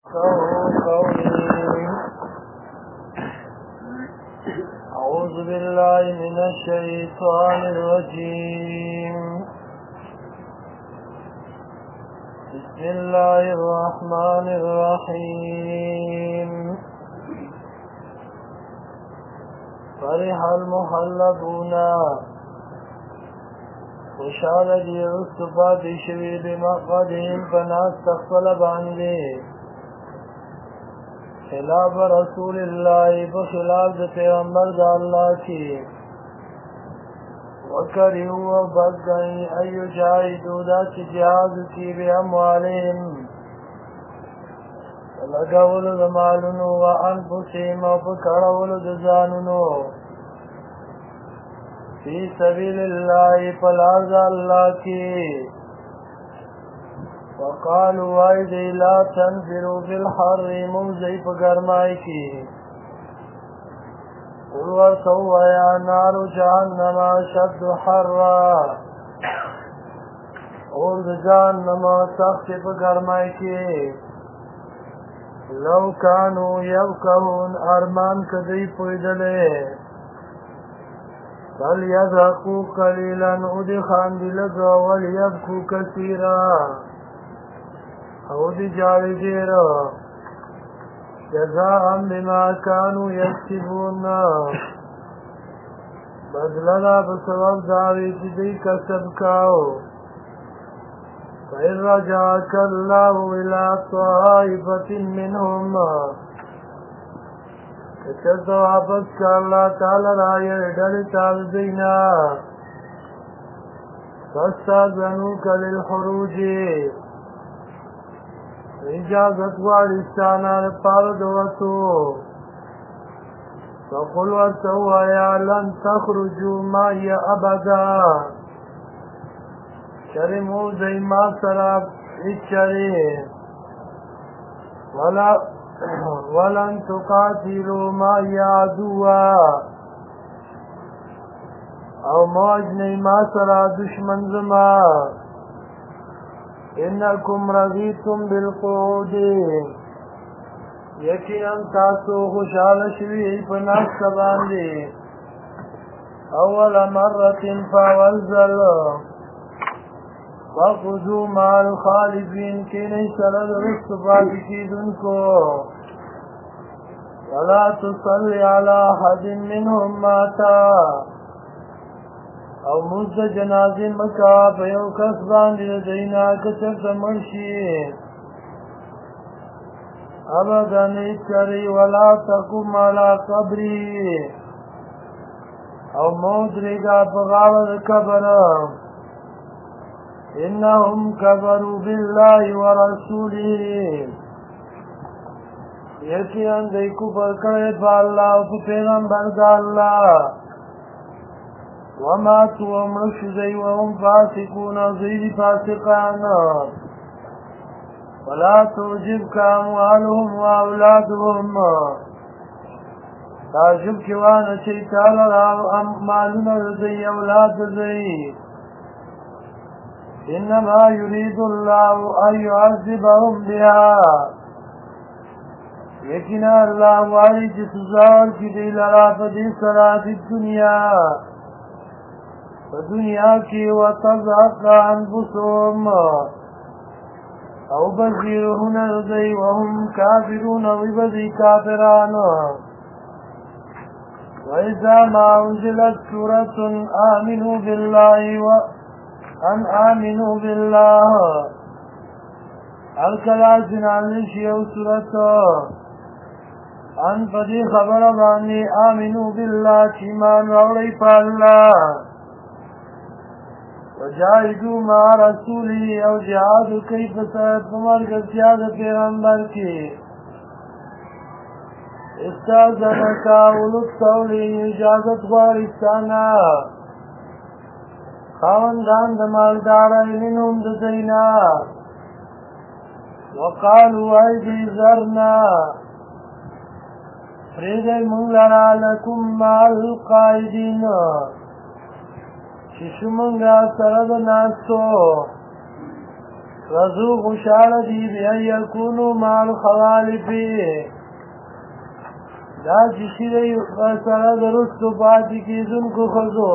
قولي أعوذ بالله من الشيطان الرجيم. بسم الله الرحمن الرحيم. فرح المحلبون خوشحال دی رستفات شوی بمقعدهم فناس تخفل باندے خلاف رسول اللہ بخلاف د پیغمبر د اللہ کی وکرهو و بدگئی ایو جاہدو دا چی جہاد کی بی اموالهم لگولو د مالونو و انفسهم و پکڑولو د زانونو فی سبیل اللہ فلاز اللہ کی وقالوا وائدی لا تنفروا فی الحر موزی پا گرمائی کی قل ورسوا یا نار جہنم شد حرا اور جہنم سخت پا گرمائی کی لو کانو یبکہون ارمان کدی پویدلے فَلْيَضْحَكُوا قَلِيلًا اُدِ خاندی لگا وَلْيَبْكُوا كَثِيرًا اُدِ جاری دیر جزاءً بما كانوا يكسبون بدلنا بسبب داوی چی کسب کاؤ فَإِنْ رَجَعَكَ اللَّهُ إِلَىٰ طَائِفَةٍ مِّنْهُمْ چرت واپس کا اللہ تعالی رائے ڈر تابدینا فاستاذنوک للخروج اجازت وارستانا پاردوتو فقل ورسوا یا لن تخرجوا معي ابدا شرمو زیما سراب اچری ولن تقاتلوا معي عدوا او موجنی ما سرا دشمن زما انکم رضیتم بالقعود یقینا تاسو خوشحال شوی پناست باندې اول مرة فاولزل فخذوا مع الخالفین کی نہیں سرد رست باقی چیزن کو ولا تصلی علی احد منهم ماتا او مزد جنازی مکا پیو کس باندی دینا کچر تمرشی ابدا نیچری ولا تقم علی قبری او مودرگا بغاور کبر انهم کبروا بالله ورسوله یقینا دی کفر کړی په الله او په پیغمبر د الله وماتوا ومړه شوي وهم فاسقون زید فاسقان ولا تعجبك اموالهم واولادهم تعجب کې وانه چې تعالی مالونه دی اولاد دی انما يريد الله ان يعذبهم بها یقینا اللہ والی چی سزار کی دی لرا پدی سرات الدنیا فدنیا کی وتضحق انفسهم او بزیرهن رضی وهم کافرون وبزی کافران وإذا ما انزلت سورة آمنوا بالله وأن آمنوا بالله الکلا جنالش یو سورة ان پدی خبر بانی آمنو باللہ چیمان روڑی پا اللہ وجاہدو ما رسولی او جہادو کئی پسر پمرگ سیاد پیغمبر کی استاذنکا اولد تولی اجازت غارستانا خواندان دمالدارا منهم دزینا وقالوا ایدی ذرنا فریدی منگلنا لکم مع القائدین ششو منگا سرد ناسو رضو خوشحال دی بیان یکونو مال خوالف دا چشی دی سره درستو پاتی کیزن کو خزو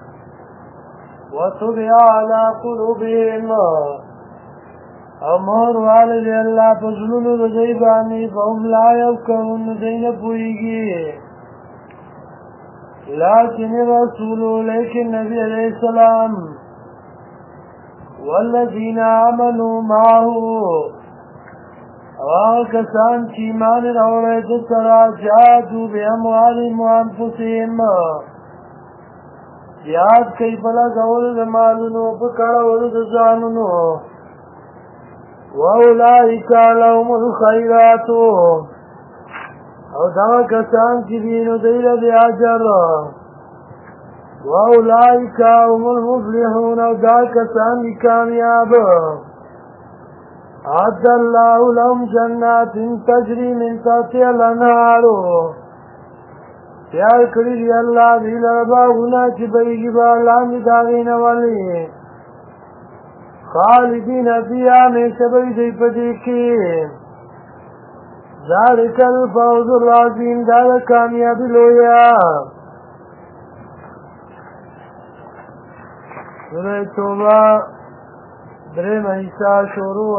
وطبع علا قلوبهم او مهر والد اللہ پزلونو رضی بانی فهم لا یفکرون دین پوئیگی لیکن رسولو لیکن نبی علیہ السلام والذین آمنوا معه او کسان چی ایمان راوړی د سره جهادوا باموالهم وانفسهم جهاد کوي په لګولو د مالونو په کړولو د ځانونو واولئک لهم الخیرات او دا کسان چې دي نو دوی له اجر واولئک هم المفلحون او دا کسان دي کامیاب اعد الله لهم جنات تجري من تحتها الانهار تیار کړي دی الله دې له باغونه چې بهیږي به لاندې د هغې نه ولي خالدین فیها همیشه به وي دوی په دې کې ذلک الفوز العظیم دا د کامیابي لویه سوره توبه درېمه حصه شروع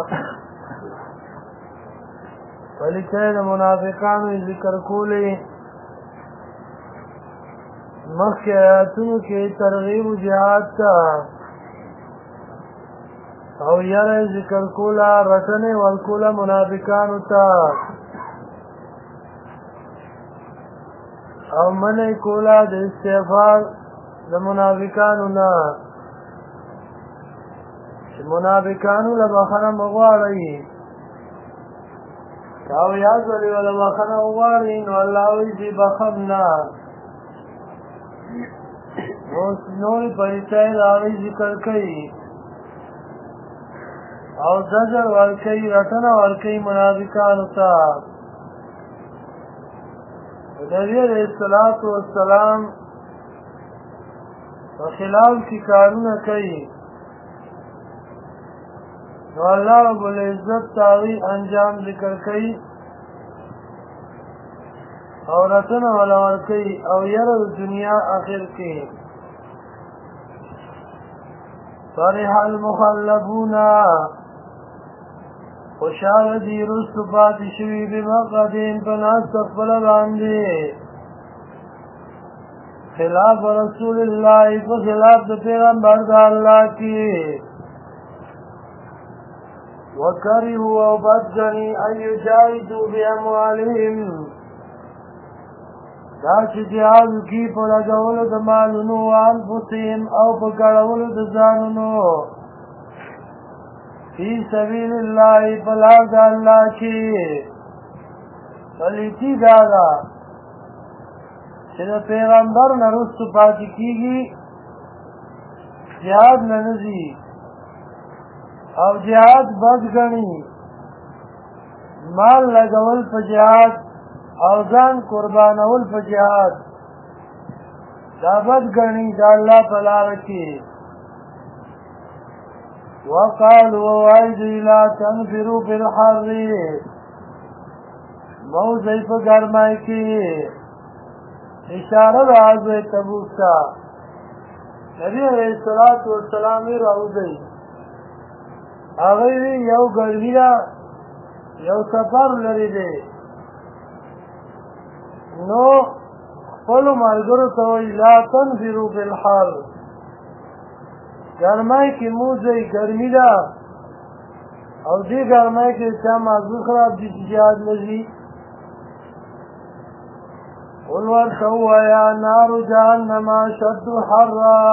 ولیکه د منافقانو ذکر کولی مخکې آیاتونو کې ترغیب جهاد ته او یاره ذکر کوله رټنې ورکوله منافقانو ته او منع کوله د استغفار د منافقانو نه چې منافقانو له بخښنه مه غواړئ او یا ځلې له بخښنه وغواړئ نو الله وایي چې بخښم نه اوس نورې پریشۍ د هغې ذکر کوي او زجر ورکوي رټنه ورکوي منافقانو ته نبي علیه الصلاة والسلام په خلاف کې کارونه کوي نو الله رب العزت تاغي انجام ذکر کوي او رټنه ولا ورکوي او یره د دنیا آخر کې فرح المخلفون خوشحال دی رستو پاتی شوی بمقدین پناست اقبل باندې خلاف رسول اللہ فخلاف دا پیغمبر دا اللہ کی وکرهوا او بدگنی ان یجاهدوا باموالهم دا چې جهاد کی په لګولو د مالونو وانفسهم او په کړولو د ځانونو فی سبیل الله په لار د الله کې پلیتی دا ده چې د پیغمبر نه وروسته پاتې کېږي جهاد نه نه ځي او جهاد بد ګڼي مال لګول په جهاد او ځان قربانول په جهاد دا بد ګڼي د الله په لاره کې وقالوا وایدی لا تنفروا فی الحر موضع په ګرمای کې اشاره د غزوه تبوک ته نبی علیه الصلاة والسلام یې راوځي هغه یو ګرمي ده یو سفر لري دی نو خپلو ملګرو ته وایي لا تنفروا فی الحر ګرمای کې موځئ ګرمي ده او دې ګرمای کې چا مغزو خراب دي چې جهاد نه ځي قل ورته ووایه نار جهنم اشد حرا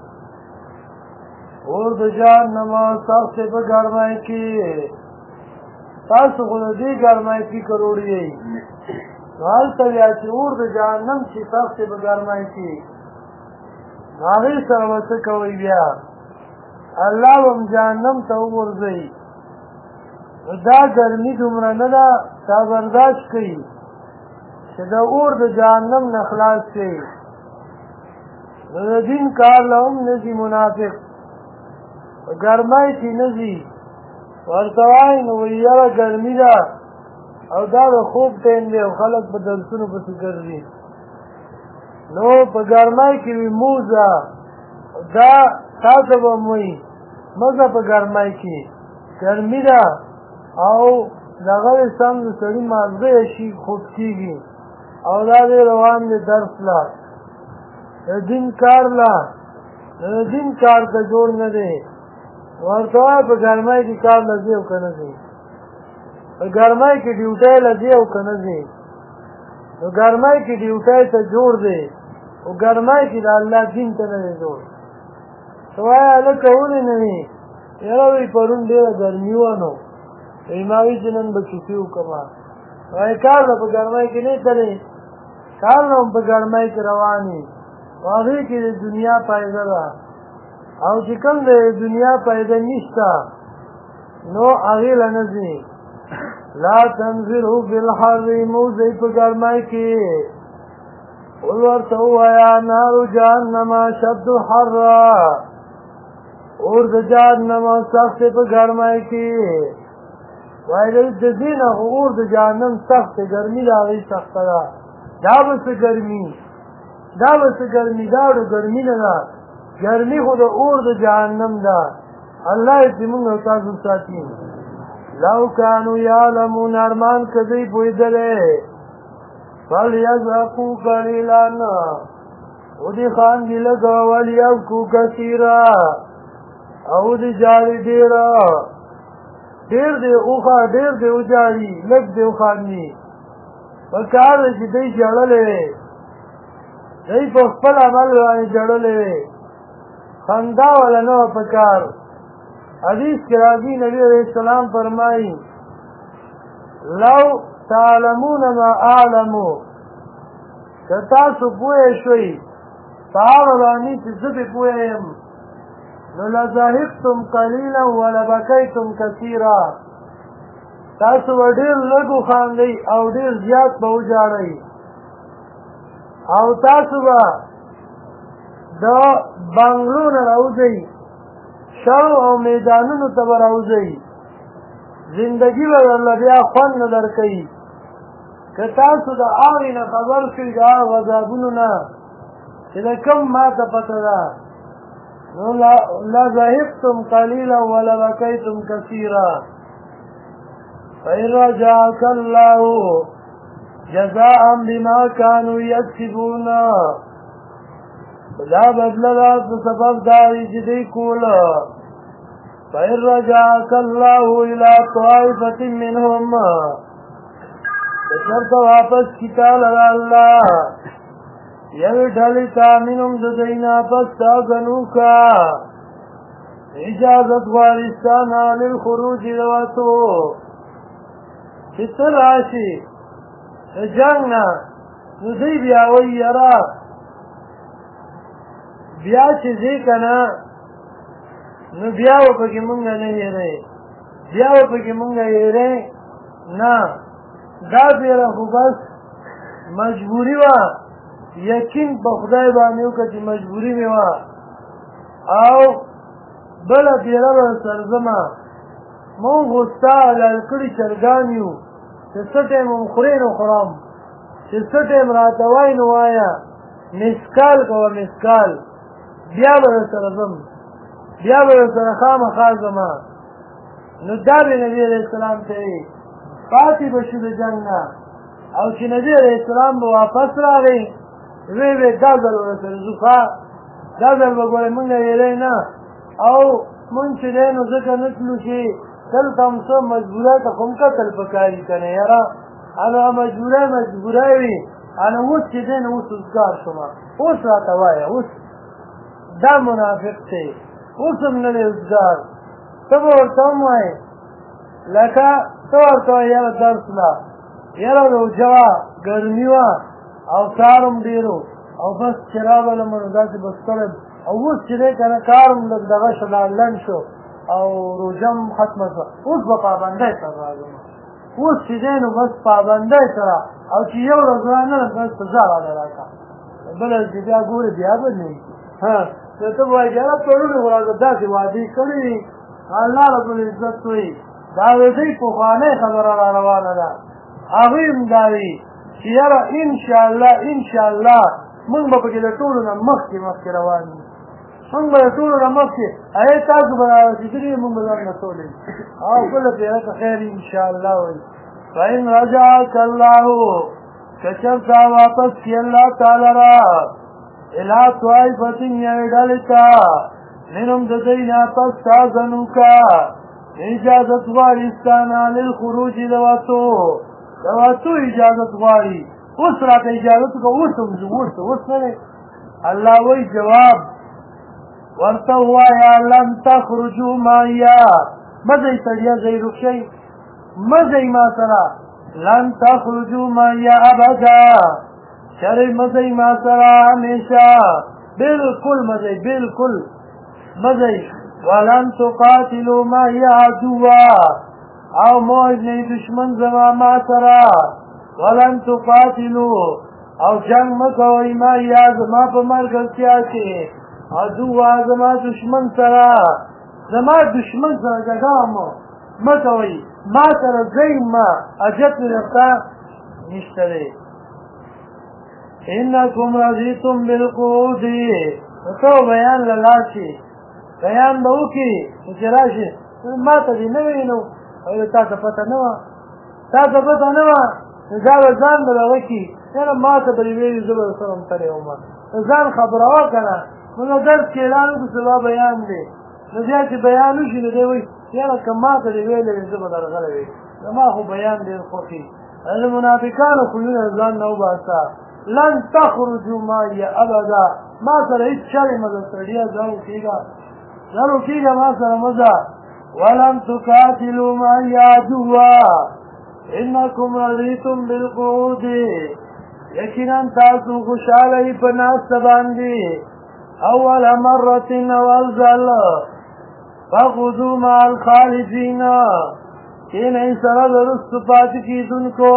اور د جهنم سخت په ګرمای کې تاسو خو د دې ګرمای فکر وړئ نو هلته بیا چې اور د جهنم چې سخت په ګرمای کې نو هغې سره به څه کوئ بیا الله به هم جهنم ته وغورځوي نو دا ګرمي دومره نه ده تا برداشت کوي چې د اور د جهنم نه خلاص شي نو د دین کار له هم نه ځي منافق په ګرمۍ کې نه ځي ورته وایي نو وایي یاره ګرمي ده او دا د خوب ټایم دی او خلک په درسونو پسې ګرځي نو په ګرمۍ کې وي موزه دا تا ته به م وایي مزه په ګرمۍ کې ګرمي ده او دغه سم د سړي مازغه شي خوب کېږي او دا دی روان دی درس لا د دین کار لا د دین کار ته جوړ نه دی ورته وایه په ګرمۍ کې کار له ځي او که نه ځي په ګرمۍ کې ډیوټۍ له ځي او که نه ځي نو ګرمۍ کې ډیوټۍ ته جوړ دی او ګرمۍ کې د الله دین ته نه دی جوړ ته وایه هلکه ولې نه وي یاره وایي پرون ډېره ګرمي وه نو وایي ما وایي چې نن به چوټي وکړمه وایي کار به په ګرمۍ کې نه تلې کار نه هم په ګرمۍ کې روان وي په هغې کې د دنیا فایده ده او چې کوم د دنیا فایده نشته نو هغې له نه ځي لا تنظروا فی الحر موزئ په ګرمۍ کې قل ورته ووایه نار جهنم اشد حرا اور د جهنم سخت دی په ګرمۍ کې وایي د دې نه خو اور د جهنم سخت دی ګرمي د هغې سخته ده دا به څه ګرمي دا به څه ګرمي دا ډو ګرمي نه ده ګرمي خو د اور د جهنم ده الله یې زموږ او تاسو ساتي لو کانو یعلمون ارمان که دوی پوهېدلی فلیضحکوا قلیلا ودې خاندي لږه ولیبکوا کثیرا او دې جاري ډېره ډېر دې وخا ډېر دې وجاري لږ دې وخاندي په کار دی چې دوی ژړلی وې دوی په خپل عمل باندې ژړلی وې خندا وله نه وه په کار حدیث کې راځي نبي علیه السلام فرمایي لو تعلمون ما اعلمو که تاسو پوه شوئ په هغه باندې چې زه پې پوه یم نو لضحکتم قلیلا ولبکیتم کثیرا تاسو به ډېر لږ وخاندئ او ډېر زیات به وژاړئ او تاسو به د بنګلو نه راوځئ شرو او میدانونو ته به راوځئ زندګي به درله بیا خوند نه درکوي که تاسو د هغې نه خبر شئ د هغو عذابونو نه چې د کوم ماته پته ده نو لضحکتم قلیلا ولبکیتم کثیرا فإن رجعك الله جزاء بما كانوا يكسبون دا بدله ده په سبب دا وي چې دوی کوله فإن رجعك الله إلى طائفة منهم که چېرته واپس کي تا لره الله یوې ډلې ته منهم د دوی نه پس تا ګنوکه اجازت غواړي ستا نه للخروج د وتو چې ته راشي د جنګ نه نو دوی بیا وایي یاره بیا چې ځې که نه نو بیا به پکې مونږ نه هېرئ بیا به پکې مونږ هېرئ نه دا بیره خو بس مجبوري وه یقین په خدای باندې وکړه چې مجبوري مې وه او بله بیره به سر ځمه مونږ خو ستا حلال کړي چرګان یو چې څه ټایم هم خورې نو خورم چې څه ټایم راته وایي نو وایه مسکال کوه مسکال بیا به سره ځم بیا به سره خامخا ځمه نو دا به نبي علیه السلام ته وي پاتې به شو د جنګ نه او چې نبي علیه السلام به واپس راغی وی وی دا ځل ورسره ځو ښه دا ځل به ګورې مونږ هېری نه او مونږ چې دی نو ځکه نه تلو چې دلته هم څه مجبورۍ ته خو هم کتل پکار وي که نه یاره هغه مجبورۍ وي هله اوس چې دی نو اوس اوزګار شومه اوس راته وایه اوس دا منافق دی اوس هم نه دی اوزګار ته به ورته هم وایې لکه ته ورته وایې یاره درس له یاره روژه وه ګرمي وه او کار هم ډېر او بس چې راغلم نو داسې به ستړی او اوس چې دی که نه کار هم لږ دغه شو لنډ شو او روژه هم ختمه شوه اوس به پابندۍ سره راځم اوس چې دی نو بس پابندۍ سره او چې یو ورځ رانه بس سزا راله راکړه بله چې بیا ګورې بیا به نه وي نو ته به وایې یاره پرون خو راته داسې وعدې کړې وي الله رب العزت وایي دا د دوی پخوانۍ خبره را روانه ده هغوی هم دا وي چې یاره انشاءالله موږ به پکې د ټولو نه مخکې روان یو موږ به د ټولو نه مخکې تاسو به را رسېدلي موږ به ځان رسولی او بله پېره که خیر انشاءالله وایي فإن رجعك الله كشفت واپس کی اللہ تعالی را الى طائفة یوڈلتا منهم ددینا پس تازنوکا اجازت وارستانا للخروج دواتو اجازت واری اس رات اجازت کا اس نے اللہ وی جواب ورطا ہوا یا لن تخرجو مایا مزی تڑیا زی رکشی مزی ما سرا لن تخرجو مایا ابدا شرع مزی ما سرا ہمیشہ بالکل مزی ولن تقاتلو مایا عدوا او موج نئی دشمن زما ما سرا ولن تقاتلو او جنگ مکوئی مایا زما پا مرگلتیا کے عدوا زما دشمن سرا جگامو مکوئی ما سرا زیم ما اجت رفتا نشترے انکم رضیتم بالقعودی تو بیان للاشی بیان باو کی چراشی ما تا دی نوینو او تا تا پتا نوا دا ځان بلغه کی یاره ما ته بلی ویلی زبر سرم تری اومد ځان خبروا کنه نو درس کې اعلان وکړو سبا بیان دی نو بیا چې بیان وشي نو دی وایي یاره که ما ته دی ویلی زه به درغلی وي زما خو بیان ډېر خوښي د منافقانو خویونه ځان نه وباسه لن تخرجو معي ابدا ما سره هېڅ چلې مه ده سړیه ځان وکېږه ما سره مه ځه ولن تقاتلوا معي عدوا انکم رضیتم بالقعود یقینا تاسو خوشحاله په ناسته باندې اول مرة اول ځل فخذوا مع الخالفین کینئ سره د رستو پاتې کېدونکو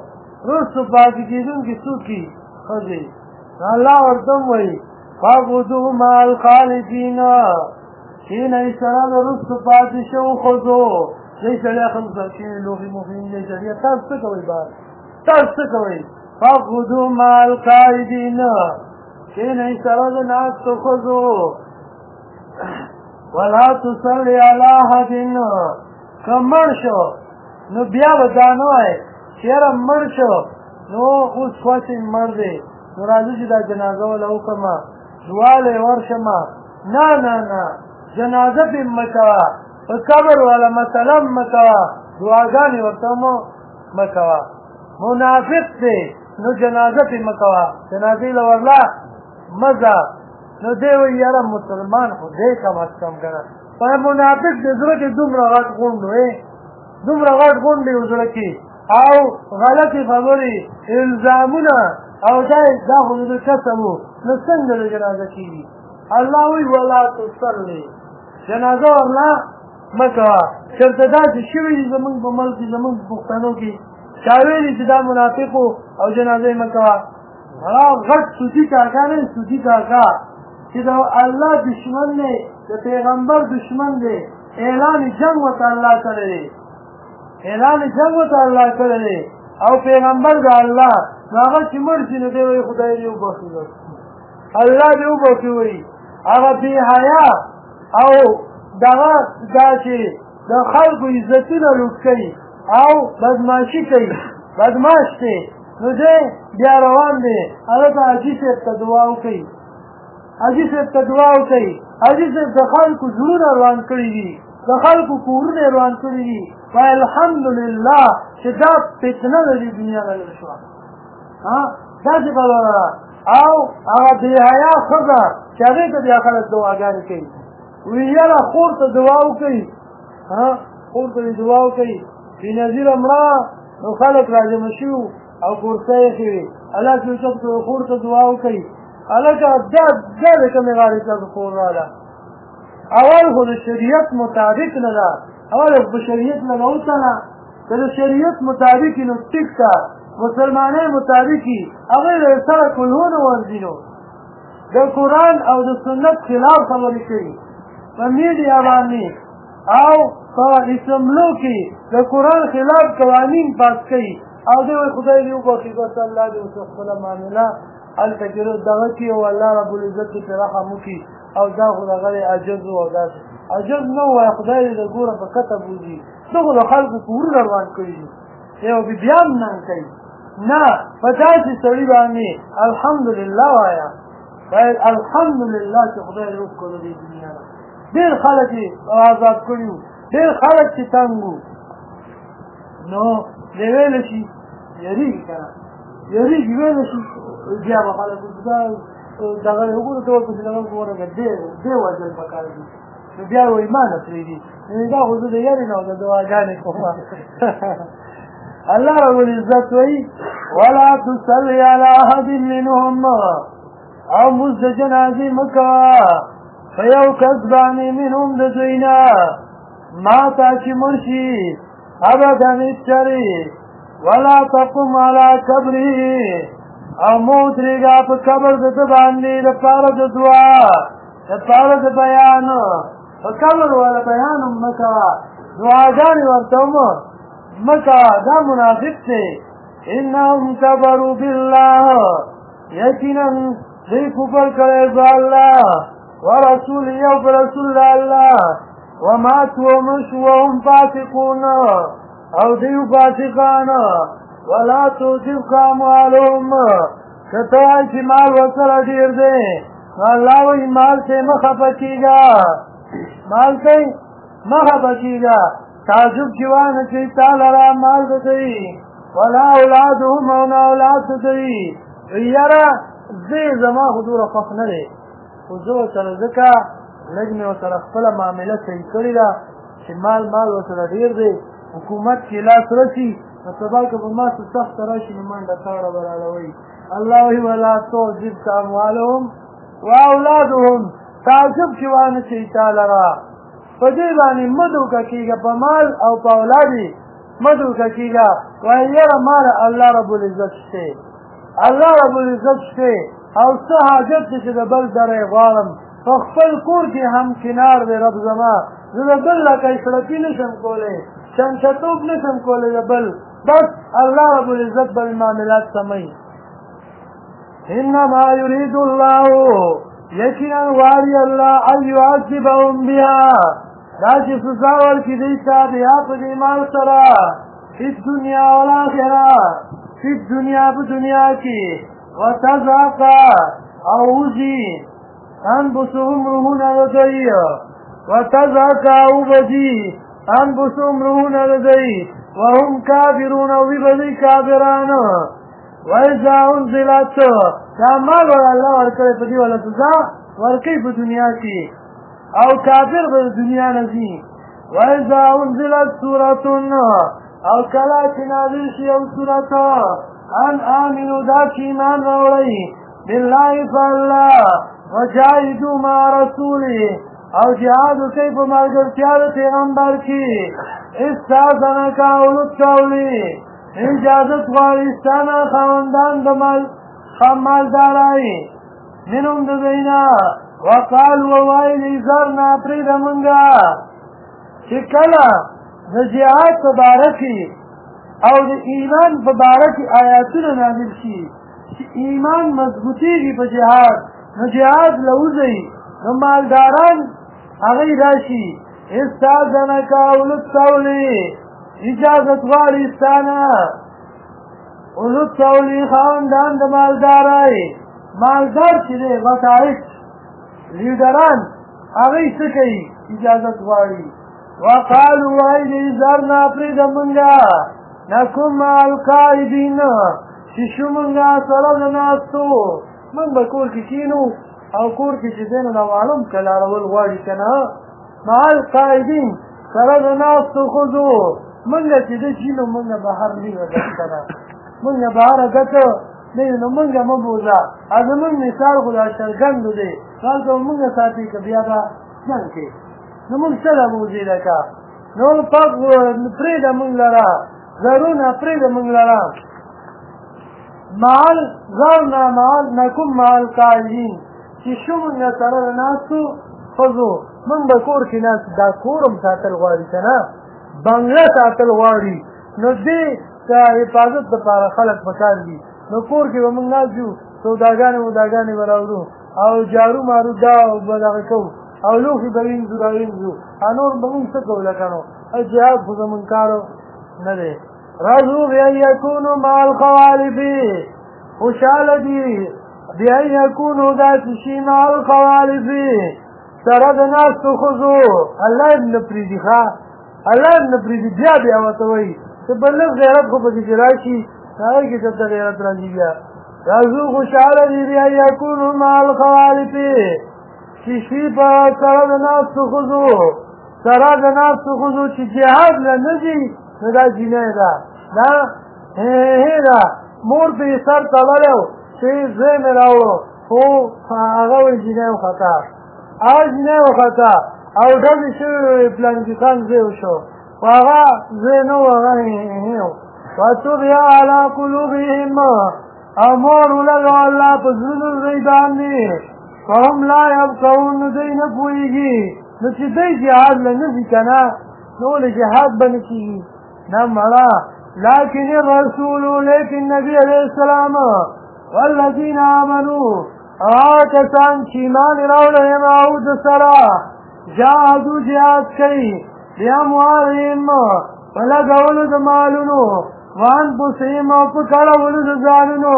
څوک دي ښځې الله ورته هم وایي فخذوا مع الخالفین کینئ سره د رستو پاتې شوو ښځو دی سړی خلک سره کښېني لوښي موښي دی سړی تاسو څه کوئ فخذوا مع القاعدین کینئ سره د ناستو ښځو ولا تصلي علی احد که مړ شو نو بیا به دا نه وایې چې یاره مړ شو نو اوس خوښې مړ دی نو راځه چې دا جنازه وله وکړمه دعا له یې ورشمه نه جنازه پې مه کوه په قبر والا مسله مه کوه دعاګانې ورته مه کوه منافق دی نو جنازه پې مه کوه جنازې له ورله مه ځه نو دی وایي یاره مسلمان خو دی کم از کم که نه په منافق د زړه کې دومره غټ غونډ دی و زړه کې او غلطې خبرې الزامونه او دا خو د کسب و نو څنګه د جنازه کېږي الله وایي ولا تصلي جنازه ورله مه کوه چېرته داسې شوي دي زمونږ په ملک کې زمونږ په پښتنو کې چا ویلي چې دا منافق و او جنازه یې مه کوه غټ سودي کاکا نه سودي کاکا چې د الله دشمن دی د پیغمبر دشمن دی اعلان جنگ ورته الله کړی دی او پیغمبر د الله نو هغه چې مړ شي نو دی وایي خدای دې وبخښي الله دې وبخښي وایي هغه بې حیا او دغه دا چې د خلکو عزتونه لوټ کوي او بدماشي کوي بدماش دی نو دی بیا روان دی هغه ته حاجي صاحب ته دعا وکوي حاجي صاحب د خلکو زړونه روان کړي دي د خلکو کورونه روان کړي دي وایي الحمدلله چې دا فتنه د دې دنیا نه لرې شوه داسې خبره ده او هغه بې حیا ښځه چې هغې ته بیا خلک دعاګانې کوي وی یاره خور ته دعا وکوي بېنظیره مړه نو خلک راجمع شوي او کورسۍ ایښې وي الله چې وچت خور ته دعا وکوي هلکه دا د کومې غاړې ته خور راله اول خو د شریعت مطابق نه ده اول په شریعت نه راوتله که د شریعت مطابق نو ټیک ده مسلمانۍ مطابق هغوی له سره کلونه ورځي نو د قرآن او د سنت خلاف خبرې کوي په میډیا باندې او په اسمبلو کې د قرآن خلاف قوانین پاس کوي او دی وایي خدای دې وبخښي بس الله دې ورته خپله معامله هلته کې دغه کړي او الله رب العزت دې پرې رحم وکړي او دا خو دغه دی عجز و او داسې عجز نه ووایه خدای دې د ګوره په کته بوځي دغو د خلکو کورونه روان کړي دي یو بیا هم ننګ کوي نه په داسې سړي باندې الحمدلله وایه باید الحمدلله چې خدای دې وکړو دې دنیا نه ډېر خلک یې آزاد کړي وو ډېر خلک چې تنګ وو نو دی ویلی شي یېرېږي که نه یېرېږي ویلی شي بیا به خلک دغه وګورو ته ورپسې دغه ورکه دې وژل پکار دي نو بیا وایي ما نه پرېږدي دا خو زه د یارې نه او د دعاګانې کوم الله رب العزت وایي ولا تصلي على احد منهم او مونځ د جنازې مه کوه په یو کس باندې منهم د دوی نه ماته چې مړ شي ابدا هېڅچرې ولا تقم على قبره او مه ودرېږه په قبر د ده باندې دپاره د دعا دپاره د بیان په قبر والا بیان هم مه کوه دعاګانې ورته مه کوه دا منافق دی انهم کفروا بالله یقینا دوی کفر کړی په الله ورسوله او په رسول الله وماتوا ومشوا وهم فاسقون او دیو فاسقان ولا تعجبك اموالهم که ته وایې چې مال ورسره ډېر دی الله وایي مال ته مه خفه کېږه مال ته مه خفه کېږه تعجب چې وانه کوي تا لره مال د دوی ولا اولادهم او نه اولاد د دوی یاره زه زما خو دومره خوښ نه دی خو زه ورسره ځکه لږ مې ورسره خپله معامله صحیح کړې ده چې مال ورسره ډېر دی حکومت کې لاس رسي نو سبا که په ما څه سخته راشي نو منډه تاړه به راړوئ الله وایي ولا تعجبک اموالهم واولادهم تعجب چې وانه شي تا لره په دې باندې مه دوکه کېږه په مال او په اولاد یې مه دوکه کېږه وایي یاره ماله الله رب العزت شته الله رب العزت شته او څه حاجت دی چې د بل دره یې غواړم په خپل کور کې هم کنار دی رب زما زه د بل لکه اشرفي نشم کولی شمشتوب نشم کولی د بل بس الله رب العزت به معاملات سموي انما یرید الله یقینا غواړي الله ان یعذبهم بها دا چې سزا ورکړي دوی ته بیا په دې مال سره فی الدنیا والآخره فی الدنیا په دنیا کې وتزهق او وځي انفسهم روحونه د دوی وتزهق او وځي انفسهم روحونه د دوی وهم کافرون او وي به دوی کافران وإذا انزلت دا مال ور الله ورکړی په دې والا سزا ورکوي په دنیا کې او کافر به د دنیا نه ځي وإذا انزلت سورة او کله چې نازل شي یو سورت ان آمنوا دا چې ایمان راوړئ بالله فالله وجاهدوا مع رسوله او جهاد وکړئ په ملګرتیا د پیغمبر کې استاذنک اولو الطول اجازت غواړي ستا نه خاوندان د مالدارۍ منهم د دوی نه وقالو ووایي ذرنا پرېږده مونږه چې کله د جهاد په باره کې او د ایمان په باره کې آیاتونه نازل شي چې ایمان مضبوطېږي په جهاد نو جهاد له وځئ نو مالداران هغوی راشي استاذنک اولو الطول اجازت غواړي ستا نه اولو الطول خاوندان د مالدارۍ مالدار چې دی وسایط لیډران هغوی څه کوي اجازت غواړي وقالو وایي ذرنا پرېږده مونږه نکن مع القاعدین چې شو مونږه سره د ناستو مونږ به کور کې کښېنو او کور کې چې دی نو نواړم که لاړول غواړي که نه مع القاعدین سره د ناستو ښځو مونږه چې ده شي نو مونږه بهر نه یو ګټ که نه مونږه بهره ګټه نه نو مونږه مه بوځه زمونږ مثال خو دا شرګندو دی هلته مونږه ساتي که بیا به جنګ کې نو مونږ څه له بوځې لکه نو پاک پرېږده مونږ لره ضرونه پرېږده مونږ لره مال ذرنا مال نکن مع القاعدین چې شو مونږه سره د ناستو ښځو موږ به کور کې ناست دا کور هم ساتل غواړي که نه بنګله ساتل غواړي نو دې حفاظت دپاره خلک پکار دي نو کور کې به موږ ناست یو سوداګانې به راوړو او جارو مارو دا به دغه کوو او لوښي به وینځو راوینځو نور به موږ څه کوو لکه نو جهاد خو زموږ کار نه دی رضو بأن یکونو مع الخوالف خوشحاله دي بأن یکونو داسې شي مع الخوالف سره د ناستو ښځو الله یې نه پرېږدي ښه الله یې نه پرېږدي بیا ورته وایي چې بل لږ غیرت خو پکې چې راشي هغې کې چېرته غیرت راځي بیا رضو خوشحاله دي بأن یکونو مع الخوالف چې شي په سره د ناستو ښځو چې جهاد نه نه ځي نو دا جینۍ ده دا ده مور پې یې سر تړلی و چې زوی مې راوړو خو هغه وایي جینۍ وخته هغه جینۍ وخته او ډزې شوې پلانکي خان زوی وشو خو هغه زوی نه و هغه وطبع علی قلوبهم او مور ولګوه الله په زړونو دوی باندې فهم لا یفقهون نو دوی نه پوهېږي نو چې دوی جهاد له نه ځي که نه نو ولې جهاد به نه کېږي نه مړه لیکن الرسول لیکن نبی علیه السلام والذین آمنوا هغه کسان چې ایمان یې راوړی معه د سره جاهدو جهاد کوي باموالهم په لګولو د مالونو وانفسهم او په کړولو د ځانونو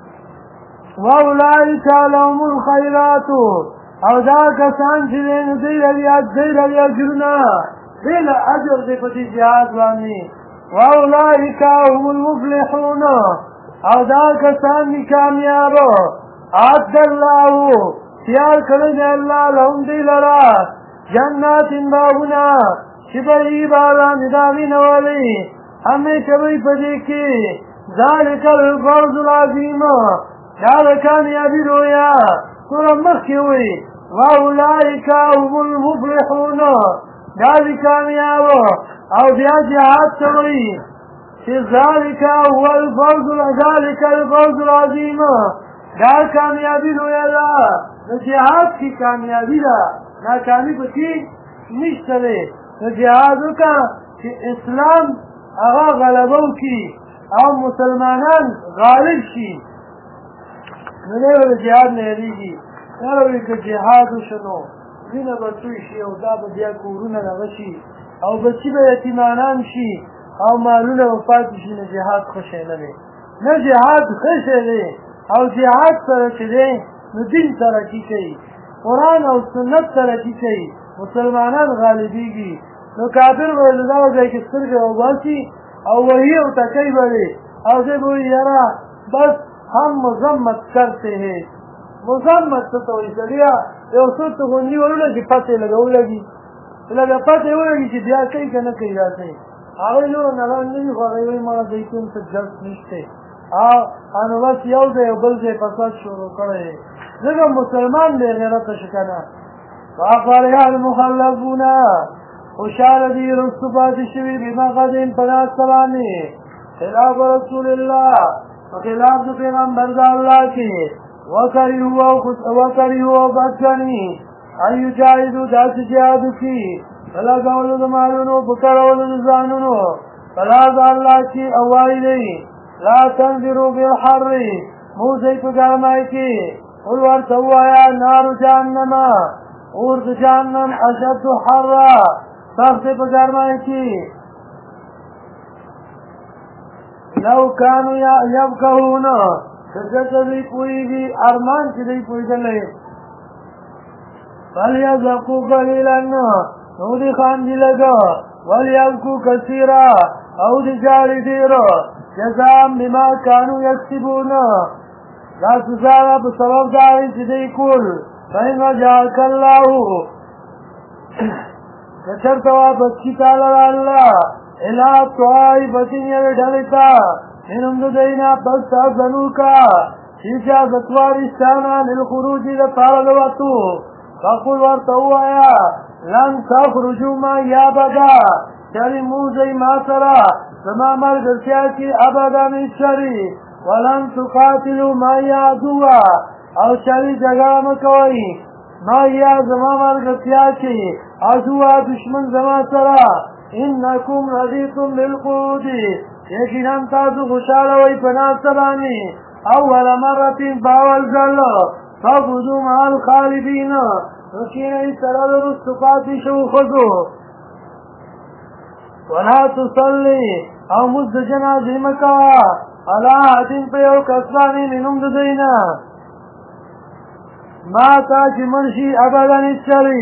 واولئک لهم الخیرات او دا کسان چې دی نو دوی لري اجرونه دوی له اجر دی په دې جهاد باندې واولئک هم المفلحون او دا کسان دي کامیابه اعد الله تیار کړی دی الله لهم دوی لره جنات باغونه چې به یې باران د هغې نه ولي همیشه به یې په دې کې ذلک الفوز العظیم دا د کامیابي رویا سوره مخکې وایي واولئک هم المفلحون دا د کامیابه او بیا جهاد ته وایي چې ذلک الفوز العظیم دا کامیابي رویا ده د جهاد کې کامیابي ده ناکامي پکې نشته دی نو جهاد وکړه چې اسلام هغه غلبه وکړي او مسلمانان غالب شي نو دی به د جهاد نه یېرېږي دا به وایي که جهاد وشو نو وینه به توی شي او دا به بیا کورونه دغه شي او بچي به یتیمانان شي او مالونه به پاتې شي نو جهاد ښه شی نه دی نه جهاد ښه شی دی او جهاد سره چې دی نو دین ترقي کوي قرآن او سنت ترقي کوي مسلمانان غالبېږي نو کافر به د دغه ځای کې سترګې وباسي او وهي او ټکۍ به وي او دی به وایي یاره بس هم مذمت کرتے ہیں مذمت څه ته وایي سړیه یو څه ته غونډي ولولګي پسې لږه ولګي لږه پسې ولګي چې بیا کوي که نه کوي داسې هغوی نور نغان نه وي خو هغوی وایي مړه زیتون څه جلس نشته نو بس یو ځای او بل ځای فساد شروع کړی دی ځکه مسلمان دی غیرته شو که نه وفرح المخلفون خوشحاله دي رستو پاتې شوي بمقدم په ناسته باندې خلاف رسول الله په خلاف د پیغمبر د الله کې وکرهوا او بد ګڼي ان یجاهدوا داسې جهاد وکړي په لګولو د مالونو په کړولو د ځانونو په لار د الله کې او وایي دی لا تنذروا بالحر موځئ په ګرمۍ کې قل ورته ووایه نار جهنم اور د جهنم اشد حرا سخت په ګرمۍ کې لو کانو یفقهون که څه دوی پوهېږي ارمان چې دوی پوهېدلی فلیذقوا قلیلا نو دې خاندي لږه ولیبکوا کثیرا او دې ژاړي ډېره جزاء بما کانو یکسبون دا سزا ده په سبب د هغې چې دوی کول فإن رجعك الله که چېرته واپس کړي تا لره الله إلى طائفة یوې ډلې ته منهم د دوی نه فاستأذنوکه چې اجازت غواړي ستا نه للخروج دپاره د وتو فقل ورته ووایه لن تخرجوا معي ابدا چرې موځئ ما سره زما ملګرتیا کې ابدا هېڅچرې ولن تقاتلوا معي عدوا او چرې جګړه مه کوئ ما یا زما ملګرتیا کې عدوا دشمن زما سره انکم رضیتم بالقعود یقینا تاسو خوشاله وئ په ناسته باندې اول مرة باول ځل فاقعدوا مع الخالدین کښېنئ سره د وروستو پاتې شوو ښځو ولا تصلي او مزد جنازې مه کوه علی احد په یو کس باندې منهم د دوی نه ماتا چې مړ شي ابدا هېڅکلې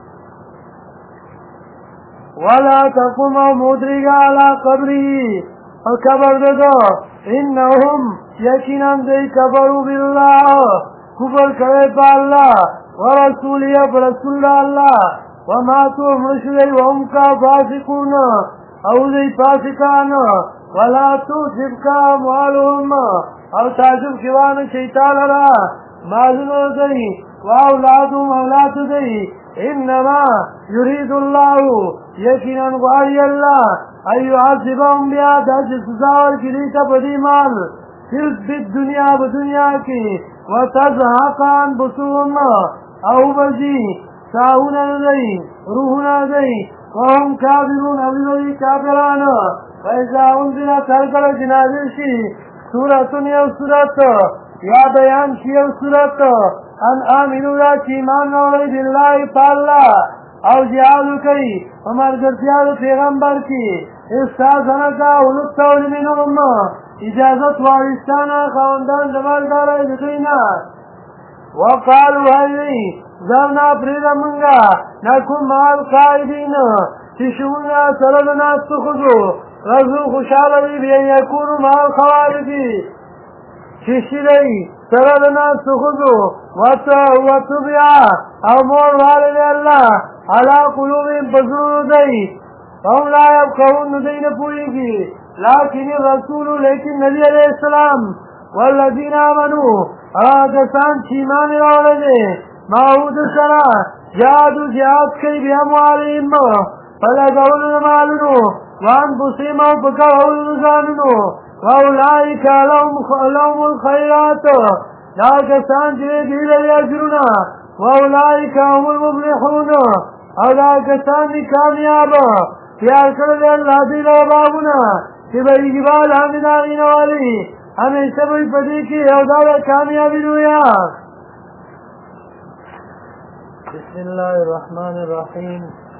ولا تقم او مودرېږه علی قبره په قبر د ده انهم یقینا دوی کفروا بالله کفر کړی په الله ورسوله او په رسول د الله وماتوا مړه شوی وهم فاسقون او دوی فاسقان ولا تعجبک اموالهم او تعجب کې وانه شي تا لره مالونه دوی واولادهم اولاد دوی انما یرید الله یقینا غواړي الله ان يعذبهم بها داسې سزا ورکړي دوی ته په دې مال فی الدنیا په دنیا کې وتزهق انفسهم او بځي ساهونه دوی روحونه دوی وهم کافرون او دوی کافران فإذا انزلت هر کله چې نازل شي سورة یو سورت یا بیان شي یو سورت ان آمنوا دا چې ایمان راوړئ بالله په الله او جهاد وکړئ په ملګرتیا د پیغمبر کې استاذنک اولو الطول منهم اجازت غواړي ستا نه خاوندان د مالدارۍ د دوی نه وقالوا هی ذرنا پرېږده مونږه نکن مع القاعدین چې شوونه سره د ناستو ښځو رضو خوشحاله وي بیا یکونو مع الخوارج چې شي دی سره د ناستو ښځو وطبع او مور والی دی الله علی قلوبهم په زړونو دی هم لا یفقهون نو دی نه پوهېږي لکن الرسول لیکن نبی علیه السلام والذین آمنوا هغه کسان چې ایمان یې راوړی دی معه د سره جهادو جهاد کوي باموالهم په لګولو د مالونو وانفسهم او په کولو د ځانونو واولئک لهم الخیرات دا کسان چې دوی لري اجرونه واولئک هم المفلحون او دا کسان دي کامیاب تیار کړی دی الله دوی له بابونه چې بهیږي به لاندې د هغې نه والي همیشه به وي په دې کې او دا د کامیابي لویه بسم الله الرحمن الرحیم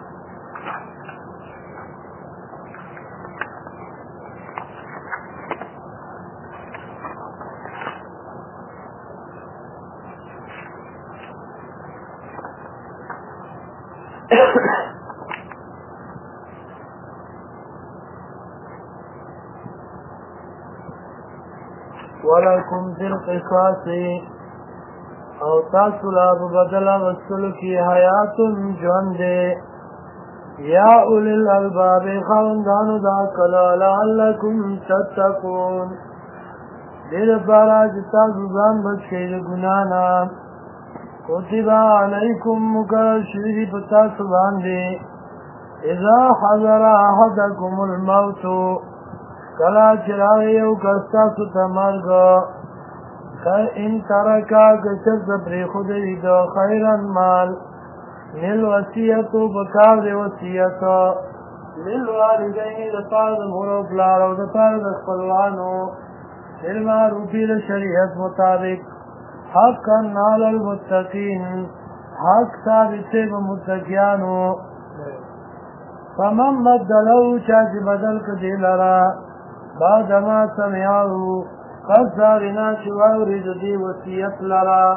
ولکم فی القصاص او تاسو لا په بدله وستلو کې حیات ژوند دی یا اولی الالباب خاوندانو د عقل لعلکم تتقون دې دپاره چې تاسو ځان بچ کړئ د ګناه نه کتب علیکم مقرر شوي دي په تاسو باندې اذا حضر احدکم الموت کله چې راغی یو کس تاسو ته مرګ ان ترکا که چرته پرېښودی د خیرا مال للوصیت پکار دی وصیت للوالدین دپاره د مور او پلار او دپاره د خپلوانو بالمعروفي د شریعت مطابق حقا علی المتقین حق ثابت دی په متقیانو فمن بدلو چا چې بدل که دې لره بعدما سمعه قد زارنا چې واورېد دې وصیت لره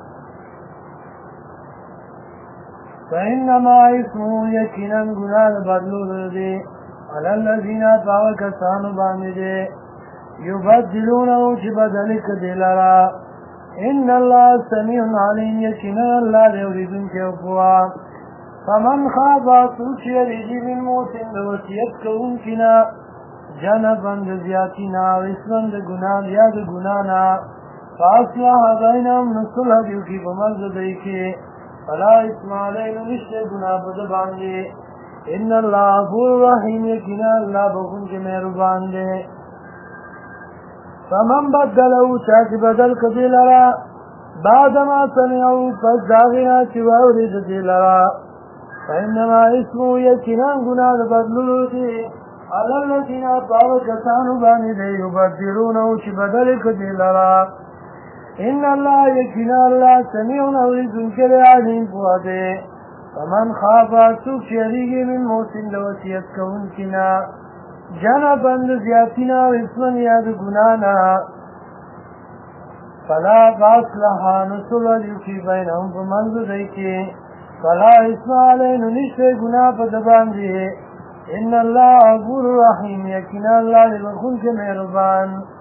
فإنما اسمه یقینا ګناه د بدلولو دی علی الذین هغه کسانو باندې دی یبدلونه چې بدل که دې لره ان الله سمیع علیم یقینا الله دی اورېدونکی او پوه فمن خاف څوک چې یریږي من موسم د وصیت کوونکي نه جنبا د زیاتي نه او اثما د ګناه یا د ګناه نه فاصلح بینهم نو صلح دې وکړي په منځ د دوی کې فلا اثم علیه نو نشته ګناه په ده باندې ان الله غفور رحیم یقینا الله بخښونکی مهربان دی فمن بدله چا چې بدل که دې لره بعدما سمعوا پس داغنا چواورد دیلرا فإنما اسمو یکنان گناه بدلو دی علی الذین پاو کسانو بانی دی یبدلونو چی بدل کدیلرا ان اللہ یکنا اللہ سمیع علیم کر علیم پوادے فمن خافا سوک شریگی من موسن لوسیت کون کنا جنا بند زیادینا و اسمن یاد گنانا فلا باصلحا نسل ولیوکی بینهم فمنذ دیکی فلا اسم علین نشتے گناہ پدبان دی ان اللہ غفور رحیم یکنا اللہ لبخون کے مہربان